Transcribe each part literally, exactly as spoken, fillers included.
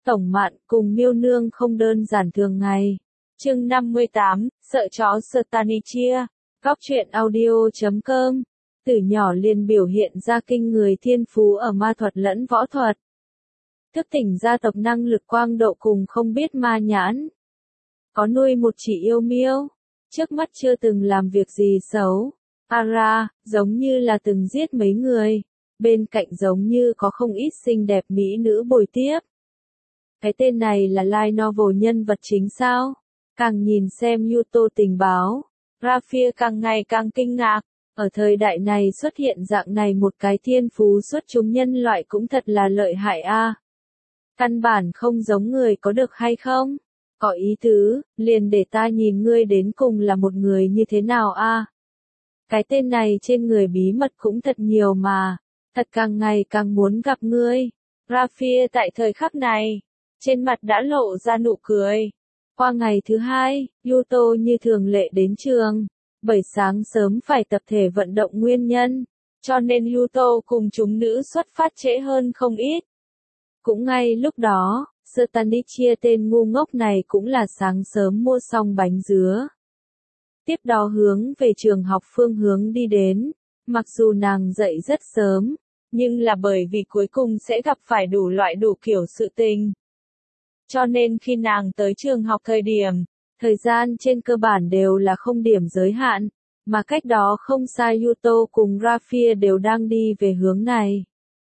Tổng Mạn cùng Miêu Nương không đơn giản thường ngày. Chương năm mươi tám, sợ chó Stanichia. Góc truyện audio chấm com. Từ nhỏ liền biểu hiện ra kinh người thiên phú ở ma thuật lẫn võ thuật. Thức tỉnh gia tộc năng lực quang độ cùng không biết ma nhãn. Có nuôi một chị yêu miêu. Trước mắt chưa từng làm việc gì xấu. Ara, giống như là từng giết mấy người. Bên cạnh giống như có không ít xinh đẹp mỹ nữ bồi tiếp. Cái tên này là light novel nhân vật chính sao? Càng nhìn xem Yuto tình báo, Rafia càng ngày càng kinh ngạc. Ở thời đại này xuất hiện dạng này một cái thiên phú xuất chúng nhân loại cũng thật là lợi hại a. À. Căn bản không giống người có được hay không? Có ý tứ, liền để ta nhìn ngươi đến cùng là một người như thế nào a. À. Cái tên này trên người bí mật cũng thật nhiều mà, thật càng ngày càng muốn gặp ngươi. Rafia tại thời khắc này, trên mặt đã lộ ra nụ cười. Qua ngày thứ hai, Yuto như thường lệ đến trường. Bởi sáng sớm phải tập thể vận động nguyên nhân, cho nên Yuto cùng chúng nữ xuất phát trễ hơn không ít. Cũng ngay lúc đó, Stanichia tên ngu ngốc này cũng là sáng sớm mua xong bánh dứa. Tiếp đó hướng về trường học phương hướng đi đến. Mặc dù nàng dậy rất sớm, nhưng là bởi vì cuối cùng sẽ gặp phải đủ loại đủ kiểu sự tình. Cho nên khi nàng tới trường học thời điểm, thời gian trên cơ bản đều là không điểm giới hạn, mà cách đó không xa Yuto cùng Rafia đều đang đi về hướng này.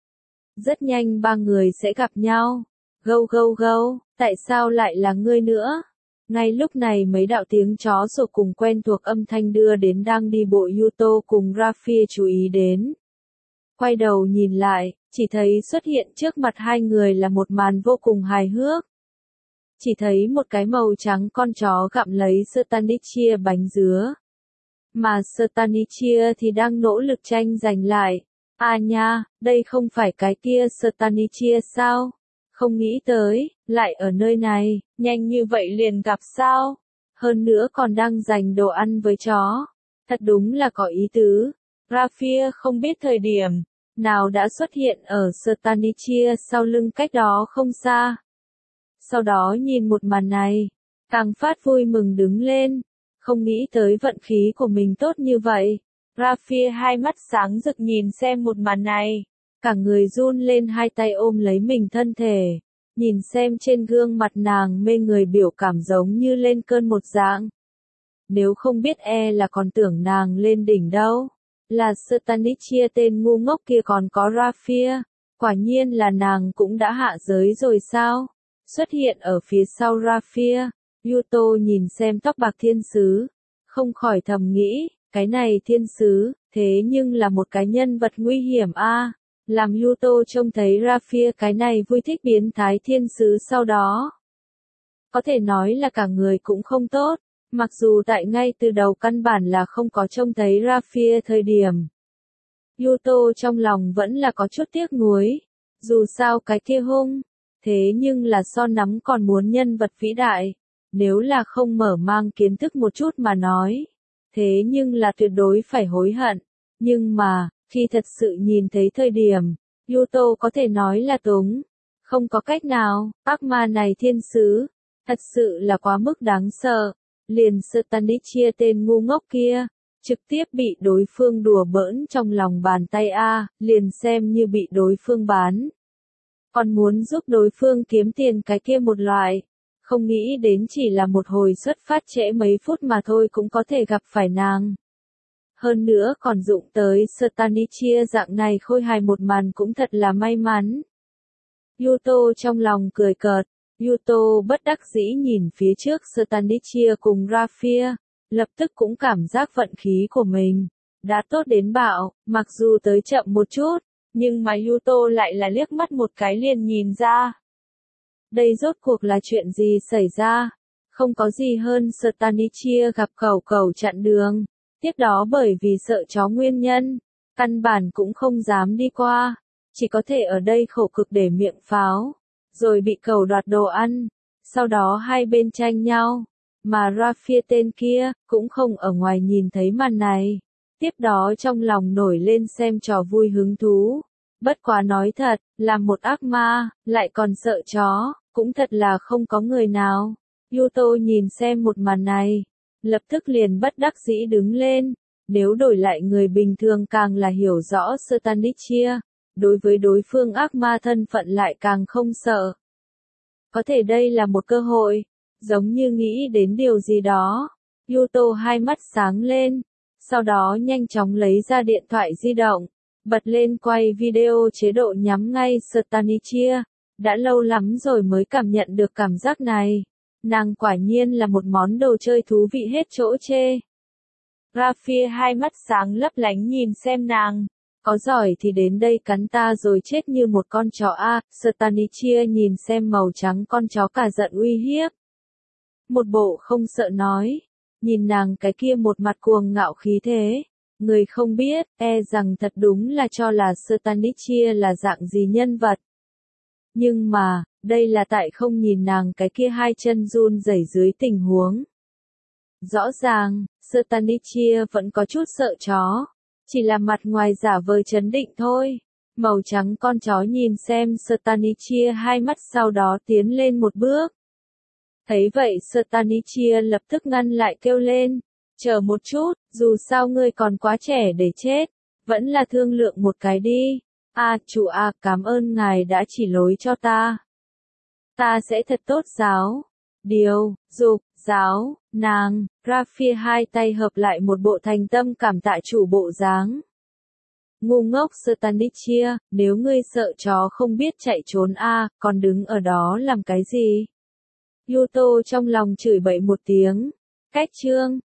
Rất nhanh ba người sẽ gặp nhau. Gâu gâu gâu, tại sao lại là ngươi nữa? Ngay lúc này mấy đạo tiếng chó sủa cùng quen thuộc âm thanh đưa đến đang đi bộ Yuto cùng Rafia chú ý đến. Quay đầu nhìn lại, chỉ thấy xuất hiện trước mặt hai người là một màn vô cùng hài hước. Chỉ thấy một cái màu trắng con chó gặm lấy Stanichia bánh dứa. Mà Stanichia thì đang nỗ lực tranh giành lại. À nha, đây không phải cái kia Stanichia sao? Không nghĩ tới, lại ở nơi này, nhanh như vậy liền gặp sao? Hơn nữa còn đang giành đồ ăn với chó. Thật đúng là có ý tứ. Rafia không biết thời điểm nào đã xuất hiện ở Stanichia sau lưng cách đó không xa. Sau đó nhìn một màn này, càng phát vui mừng đứng lên, không nghĩ tới vận khí của mình tốt như vậy. Rafia hai mắt sáng rực nhìn xem một màn này, cả người run lên hai tay ôm lấy mình thân thể, nhìn xem trên gương mặt nàng mê người biểu cảm giống như lên cơn một dạng. Nếu không biết e là còn tưởng nàng lên đỉnh đâu, là Stanichia tên ngu ngốc kia còn có Rafia, quả nhiên là nàng cũng đã hạ giới rồi sao? Xuất hiện ở phía sau Rafia, Yuto nhìn xem tóc bạc thiên sứ, không khỏi thầm nghĩ, cái này thiên sứ, thế nhưng là một cái nhân vật nguy hiểm a. À. Làm Yuto trông thấy Rafia cái này vui thích biến thái thiên sứ sau đó. Có thể nói là cả người cũng không tốt, mặc dù tại ngay từ đầu căn bản là không có trông thấy Rafia thời điểm. Yuto trong lòng vẫn là có chút tiếc nuối, dù sao cái kia hung. Thế nhưng là so nắm còn muốn nhân vật vĩ đại, nếu là không mở mang kiến thức một chút mà nói, thế nhưng là tuyệt đối phải hối hận. Nhưng mà, khi thật sự nhìn thấy thời điểm, Yuto có thể nói là túng, không có cách nào, ác ma này thiên sứ, thật sự là quá mức đáng sợ, liền Stanichia tên ngu ngốc kia, trực tiếp bị đối phương đùa bỡn trong lòng bàn tay a, liền xem như bị đối phương bán. Còn muốn giúp đối phương kiếm tiền cái kia một loại, không nghĩ đến chỉ là một hồi xuất phát trễ mấy phút mà thôi cũng có thể gặp phải nàng. Hơn nữa còn dụng tới Stanichia dạng này khôi hài một màn cũng thật là may mắn. Yuto trong lòng cười cợt, Yuto bất đắc dĩ nhìn phía trước Stanichia cùng Rafia, lập tức cũng cảm giác vận khí của mình đã tốt đến bạo, mặc dù tới chậm một chút. Nhưng mà Yuto lại là liếc mắt một cái liền nhìn ra. Đây rốt cuộc là chuyện gì xảy ra? Không có gì hơn Stanichia gặp cẩu cẩu chặn đường. Tiếp đó bởi vì sợ chó nguyên nhân, căn bản cũng không dám đi qua. Chỉ có thể ở đây khổ cực để miệng pháo. Rồi bị cẩu đoạt đồ ăn. Sau đó hai bên tranh nhau. Mà Rafia tên kia, cũng không ở ngoài nhìn thấy màn này. Tiếp đó trong lòng nổi lên xem trò vui hứng thú. Bất quá nói thật, là một ác ma, lại còn sợ chó, Cũng thật là không có người nào. Yuto nhìn xem một màn này, lập tức liền bất đắc dĩ đứng lên. Nếu đổi lại người bình thường càng là hiểu rõ Stanichia, đối với đối phương ác ma thân phận lại càng không sợ. Có thể đây là một cơ hội, giống như nghĩ đến điều gì đó. Yuto hai mắt sáng lên, sau đó nhanh chóng lấy ra điện thoại di động, bật lên quay video chế độ nhắm ngay Stanichia. Đã lâu lắm rồi mới cảm nhận được cảm giác này. Nàng quả nhiên là một món đồ chơi thú vị hết chỗ chê. Raphia hai mắt sáng lấp lánh nhìn xem nàng. Có giỏi thì đến đây cắn ta rồi chết như một con chó a. Stanichia nhìn xem màu trắng con chó cả giận uy hiếp. Một bộ không sợ nói. Nhìn nàng cái kia một mặt cuồng ngạo khí thế. Người không biết, e rằng thật đúng là cho là Stanichia là dạng gì nhân vật. Nhưng mà, đây là tại không nhìn nàng cái kia hai chân run rẩy dưới tình huống. Rõ ràng, Stanichia vẫn có chút sợ chó. Chỉ là mặt ngoài giả vờ trấn định thôi. Màu trắng con chó nhìn xem Stanichia hai mắt sau đó tiến lên một bước. Thấy vậy Stanichia lập tức ngăn lại kêu lên. Chờ một chút, dù sao ngươi còn quá trẻ để chết. Vẫn là thương lượng một cái đi. À, chủ à, cảm ơn ngài đã chỉ lối cho ta. Ta sẽ thật tốt giáo. Điều, dục, giáo, nàng, Raphia hai tay hợp lại một bộ thành tâm cảm tạ chủ bộ dáng. Ngu ngốc Stanichia, nếu ngươi sợ chó không biết chạy trốn a, à, còn đứng ở đó làm cái gì? Yuto trong lòng chửi bậy một tiếng. Cách chương.